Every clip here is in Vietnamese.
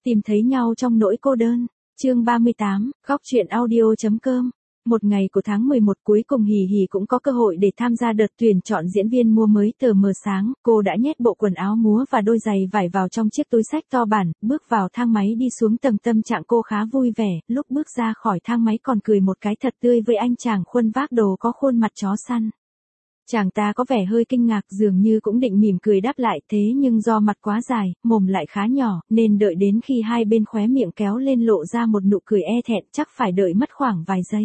Tìm thấy nhau trong nỗi cô đơn. Chương 38, góc truyện audio.com. Một ngày của tháng 11 cuối cùng Hỉ Hỉ cũng có cơ hội để tham gia đợt tuyển chọn diễn viên múa mới. Tờ mờ sáng, cô đã nhét bộ quần áo múa và đôi giày vải vào trong chiếc túi xách to bản, bước vào thang máy đi xuống tầng. Tâm trạng cô khá vui vẻ, lúc bước ra khỏi thang máy còn cười một cái thật tươi với anh chàng khuân vác đồ có khuôn mặt chó săn. Chàng ta có vẻ hơi kinh ngạc, dường như cũng định mỉm cười đáp lại, thế nhưng do mặt quá dài, mồm lại khá nhỏ, nên đợi đến khi hai bên khóe miệng kéo lên lộ ra một nụ cười e thẹn, chắc phải đợi mất khoảng vài giây.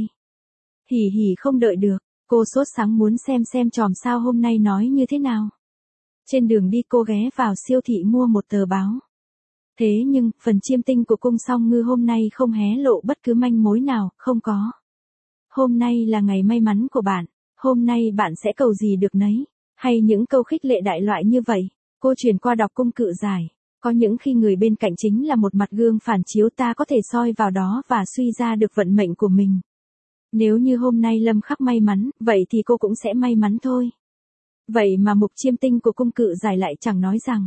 Hỉ Hỉ không đợi được, cô sốt sắng muốn xem chòm sao hôm nay nói như thế nào. Trên đường đi cô ghé vào siêu thị mua một tờ báo. Thế nhưng, phần chiêm tinh của cung Song Ngư hôm nay không hé lộ bất cứ manh mối nào, không có. Hôm nay là ngày may mắn của bạn. Hôm nay bạn sẽ cầu gì được nấy, hay những câu khích lệ đại loại như vậy. Cô chuyển qua đọc cung cự giải. Có những khi người bên cạnh chính là một mặt gương phản chiếu, ta có thể soi vào đó và suy ra được vận mệnh của mình. Nếu như hôm nay Lâm Khắc may mắn, vậy thì cô cũng sẽ may mắn thôi. Vậy mà mục chiêm tinh của cung cự giải lại chẳng nói rằng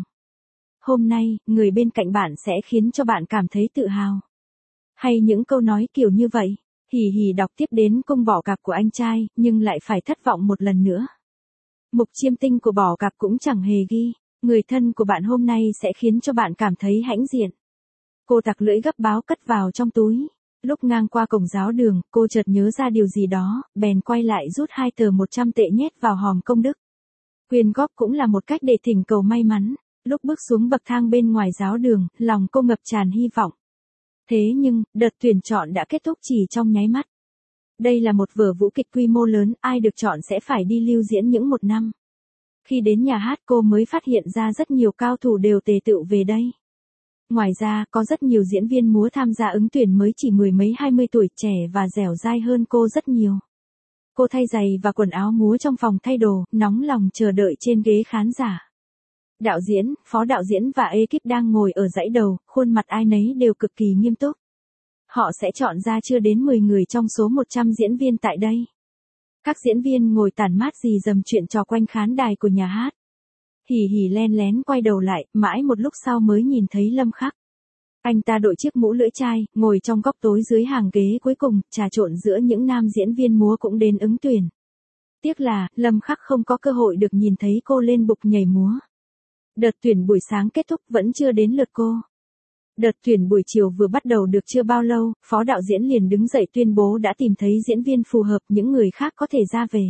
hôm nay, người bên cạnh bạn sẽ khiến cho bạn cảm thấy tự hào. Hay những câu nói kiểu như vậy. Hỉ Hỉ đọc tiếp đến cung bỏ cạp của anh trai, nhưng lại phải thất vọng một lần nữa. Mục chiêm tinh của bỏ cạp cũng chẳng hề ghi, người thân của bạn hôm nay sẽ khiến cho bạn cảm thấy hãnh diện. Cô tặc lưỡi gấp báo cất vào trong túi. Lúc ngang qua cổng giáo đường, cô chợt nhớ ra điều gì đó, bèn quay lại rút 2 tờ 100 tệ nhét vào hòm công đức. Quyên góp cũng là một cách để thỉnh cầu may mắn. Lúc bước xuống bậc thang bên ngoài giáo đường, lòng cô ngập tràn hy vọng. Thế nhưng, đợt tuyển chọn đã kết thúc chỉ trong nháy mắt. Đây là một vở vũ kịch quy mô lớn, ai được chọn sẽ phải đi lưu diễn những 1 năm. Khi đến nhà hát cô mới phát hiện ra rất nhiều cao thủ đều tề tựu về đây. Ngoài ra, có rất nhiều diễn viên múa tham gia ứng tuyển mới chỉ 10 mấy 20 tuổi, trẻ và dẻo dai hơn cô rất nhiều. Cô thay giày và quần áo múa trong phòng thay đồ, nóng lòng chờ đợi trên ghế khán giả. Đạo diễn, phó đạo diễn và ekip đang ngồi ở dãy đầu, khuôn mặt ai nấy đều cực kỳ nghiêm túc. Họ sẽ chọn ra chưa đến 10 người trong số 100 diễn viên tại đây. Các diễn viên ngồi tản mát rì rầm chuyện trò quanh khán đài của nhà hát. Hỉ Hỉ len lén quay đầu lại, mãi một lúc sau mới nhìn thấy Lâm Khắc. Anh ta đội chiếc mũ lưỡi chai, ngồi trong góc tối dưới hàng ghế cuối cùng, trà trộn giữa những nam diễn viên múa cũng đến ứng tuyển. Tiếc là, Lâm Khắc không có cơ hội được nhìn thấy cô lên bục nhảy múa. Đợt tuyển buổi sáng kết thúc vẫn chưa đến lượt cô. Đợt tuyển buổi chiều vừa bắt đầu được chưa bao lâu, phó đạo diễn liền đứng dậy tuyên bố đã tìm thấy diễn viên phù hợp, những người khác có thể ra về.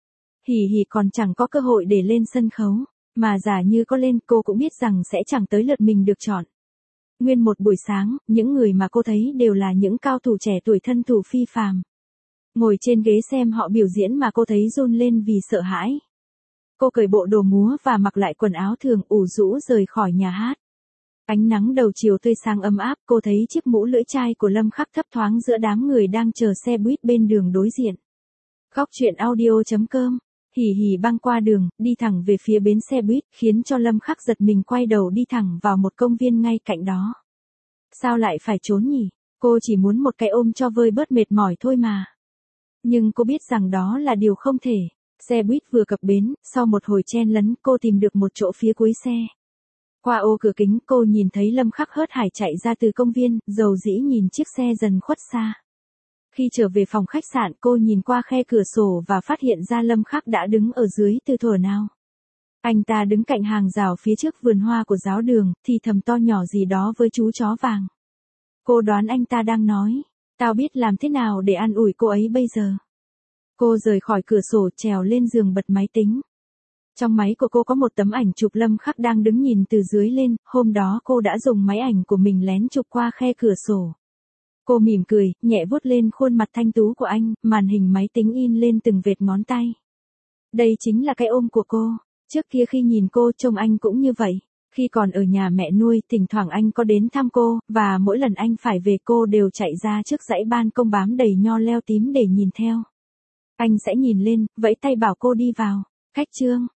Hỉ Hỉ còn chẳng có cơ hội để lên sân khấu, mà giả như có lên cô cũng biết rằng sẽ chẳng tới lượt mình được chọn. Nguyên một buổi sáng, những người mà cô thấy đều là những cao thủ trẻ tuổi thân thủ phi phàm. Ngồi trên ghế xem họ biểu diễn mà cô thấy run lên vì sợ hãi. Cô cởi bộ đồ múa và mặc lại quần áo thường, ủ rũ rời khỏi nhà hát. Ánh nắng đầu chiều tươi sáng ấm áp, cô thấy chiếc mũ lưỡi chai của Lâm Khắc thấp thoáng giữa đám người đang chờ xe buýt bên đường đối diện. Góc truyện audio.com. Hỉ Hỉ băng qua đường, đi thẳng về phía bến xe buýt, khiến cho Lâm Khắc giật mình quay đầu đi thẳng vào một công viên ngay cạnh đó. Sao lại phải trốn nhỉ? Cô chỉ muốn một cái ôm cho vơi bớt mệt mỏi thôi mà. Nhưng cô biết rằng đó là điều không thể. Xe buýt vừa cập bến, sau một hồi chen lấn, cô tìm được một chỗ phía cuối xe. Qua ô cửa kính, cô nhìn thấy Lâm Khắc hớt hải chạy ra từ công viên, dầu dĩ nhìn chiếc xe dần khuất xa. Khi trở về phòng khách sạn, cô nhìn qua khe cửa sổ và phát hiện ra Lâm Khắc đã đứng ở dưới từ thuở nào. Anh ta đứng cạnh hàng rào phía trước vườn hoa của giáo đường, thì thầm to nhỏ gì đó với chú chó vàng. Cô đoán anh ta đang nói, tao biết làm thế nào để an ủi cô ấy bây giờ. Cô rời khỏi cửa sổ, trèo lên giường bật máy tính. Trong máy của cô có một tấm ảnh chụp Lâm Khắc đang đứng nhìn từ dưới lên, hôm đó cô đã dùng máy ảnh của mình lén chụp qua khe cửa sổ. Cô mỉm cười, nhẹ vuốt lên khuôn mặt thanh tú của anh, màn hình máy tính in lên từng vệt ngón tay. Đây chính là cái ôm của cô. Trước kia khi nhìn cô trông anh cũng như vậy. Khi còn ở nhà mẹ nuôi, thỉnh thoảng anh có đến thăm cô, và mỗi lần anh phải về cô đều chạy ra trước dãy ban công bám đầy nho leo tím để nhìn theo. Anh sẽ nhìn lên, vẫy tay bảo cô đi vào. Cách chương